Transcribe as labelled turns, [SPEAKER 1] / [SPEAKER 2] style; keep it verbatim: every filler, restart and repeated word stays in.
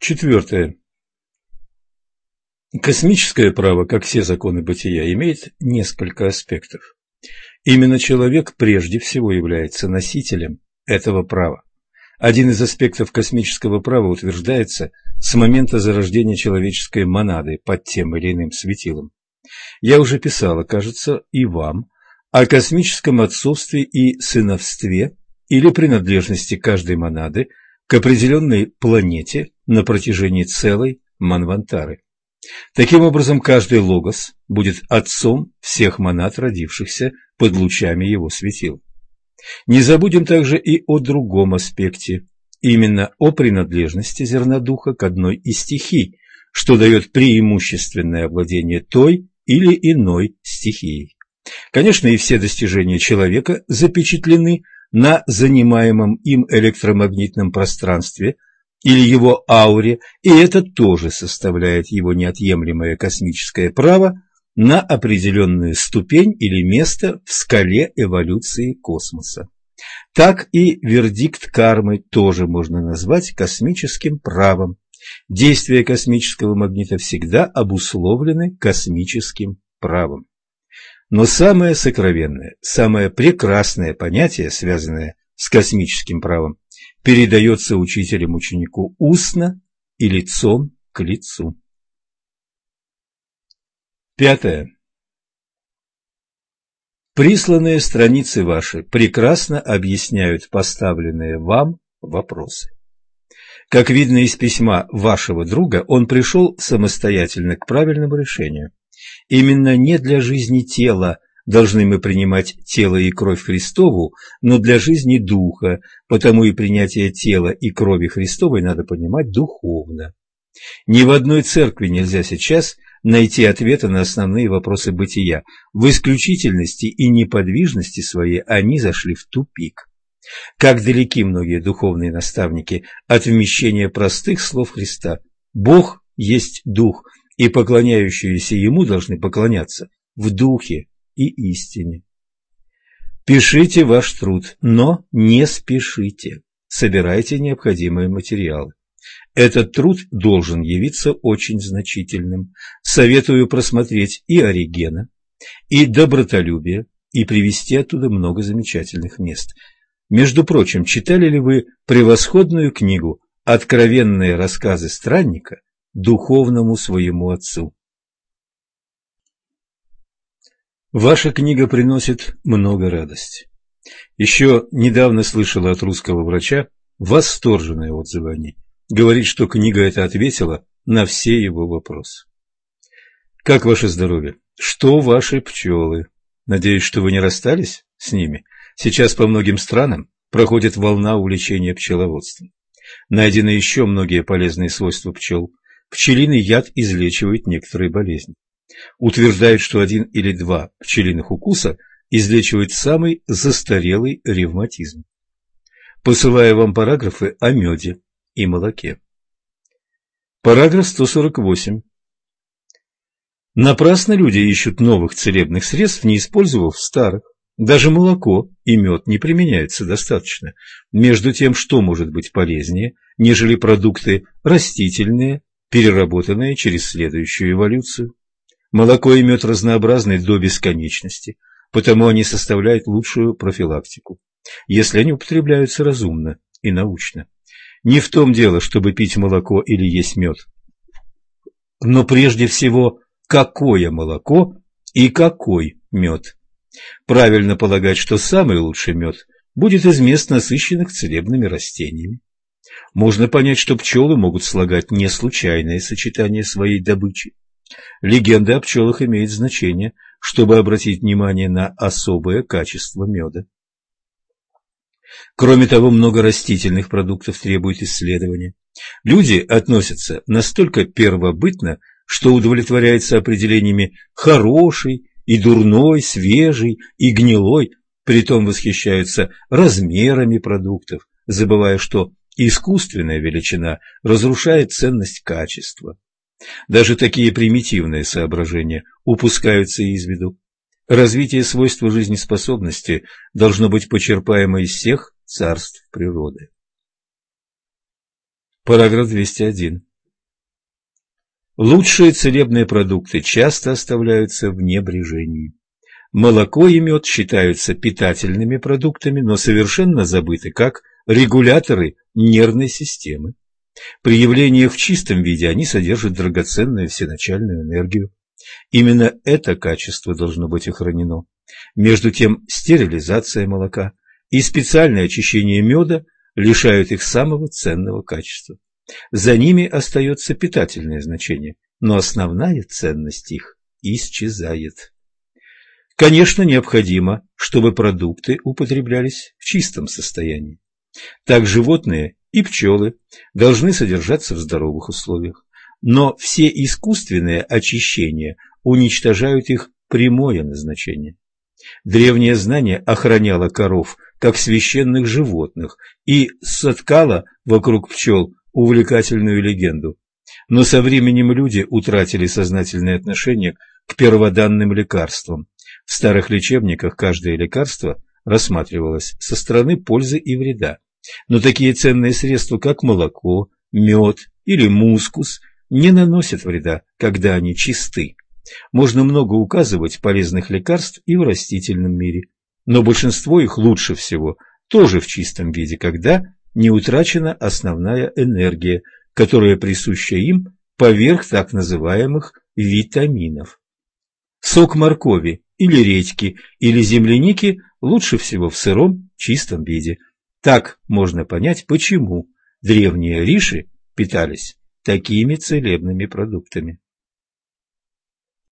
[SPEAKER 1] Четвертое. Космическое право, как все законы бытия, имеет несколько аспектов. Именно человек прежде всего является носителем этого права. Один из аспектов космического права утверждается с момента зарождения человеческой монады под тем или иным светилом. Я уже писала, кажется, и вам, о космическом отцовстве и сыновстве или принадлежности каждой монады к определенной планете на протяжении целой манвантары. Таким образом, каждый логос будет отцом всех монад, родившихся под лучами его светил. Не забудем также и о другом аспекте, именно о принадлежности зернодуха к одной из стихий, что дает преимущественное овладение той или иной стихией. Конечно, и все достижения человека запечатлены на занимаемом им электромагнитном пространстве или его ауре, и это тоже составляет его неотъемлемое космическое право на определенную ступень или место в скале эволюции космоса. Так и вердикт кармы тоже можно назвать космическим правом. Действия космического магнита всегда обусловлены космическим правом. Но самое сокровенное, самое прекрасное понятие, связанное с космическим правом, передается учителем ученику устно и лицом к лицу. Пятое. Присланные страницы ваши прекрасно объясняют поставленные вам вопросы. Как видно из письма вашего друга, он пришел самостоятельно к правильному решению. Именно не для жизни тела должны мы принимать тело и кровь Христову, но для жизни духа, потому и принятие тела и крови Христовой надо понимать духовно. Ни в одной церкви нельзя сейчас найти ответа на основные вопросы бытия. В исключительности и неподвижности своей они зашли в тупик. Как далеки многие духовные наставники от вмещения простых слов Христа. Бог есть Дух, и поклоняющиеся Ему должны поклоняться в Духе и истине. Пишите ваш труд, но не спешите. Собирайте необходимые материалы. Этот труд должен явиться очень значительным. Советую просмотреть и Оригена, и Добротолюбие, и привести оттуда много замечательных мест. Между прочим, читали ли вы превосходную книгу «Откровенные рассказы странника духовному своему отцу»? Ваша книга приносит много радости. Еще недавно слышала от русского врача восторженные отзывы о ней. Говорит, что книга эта ответила на все его вопросы. Как ваше здоровье? Что ваши пчелы? Надеюсь, что вы не расстались с ними? Сейчас по многим странам проходит волна увлечения пчеловодством. Найдены еще многие полезные свойства пчел. Пчелиный яд излечивает некоторые болезни. Утверждают, что один или два пчелиных укуса излечивает самый застарелый ревматизм. Посылаю вам параграфы о меде и молоке. Параграф сто сорок восемь. Напрасно люди ищут новых целебных средств, не использовав старых. Даже молоко и мед не применяются достаточно. Между тем, что может быть полезнее, нежели продукты растительные, переработанные через следующую эволюцию? Молоко и мед разнообразны до бесконечности, потому они составляют лучшую профилактику, если они употребляются разумно и научно. Не в том дело, чтобы пить молоко или есть мед, но прежде всего, какое молоко и какой мед. Правильно полагать, что самый лучший мед будет из мест, насыщенных целебными растениями. Можно понять, что пчелы могут слагать не случайные сочетания своей добычи. Легенда о пчелах имеет значение, чтобы обратить внимание на особое качество меда. Кроме того, много растительных продуктов требует исследования. Люди относятся настолько первобытно, что удовлетворяются определениями «хороший» и «дурной», «свежий» и «гнилой», притом восхищаются размерами продуктов, забывая, что искусственная величина разрушает ценность качества. Даже такие примитивные соображения упускаются из виду. Развитие свойства жизнеспособности должно быть почерпаемо из всех царств природы. Параграф двести один. Лучшие целебные продукты часто оставляются в небрежении. Молоко и мед считаются питательными продуктами, но совершенно забыты как регуляторы нервной системы. При явлении в чистом виде они содержат драгоценную всеначальную энергию. Именно это качество должно быть охранено. Между тем, стерилизация молока и специальное очищение меда лишают их самого ценного качества. За ними остается питательное значение, но основная ценность их исчезает. Конечно, необходимо, чтобы продукты употреблялись в чистом состоянии. Так животные и пчелы должны содержаться в здоровых условиях, но все искусственные очищения уничтожают их прямое назначение. Древнее знание охраняло коров как священных животных и соткало вокруг пчел увлекательную легенду. Но со временем люди утратили сознательное отношение к перводанным лекарствам. В старых лечебниках каждое лекарство рассматривалось со стороны пользы и вреда. Но такие ценные средства, как молоко, мед или мускус, не наносят вреда, когда они чисты. Можно много указывать полезных лекарств и в растительном мире, но большинство их лучше всего тоже в чистом виде, когда не утрачена основная энергия, которая присуща им поверх так называемых витаминов. Сок моркови или редьки или земляники лучше всего в сыром чистом виде. Так можно понять, почему древние риши питались такими целебными продуктами.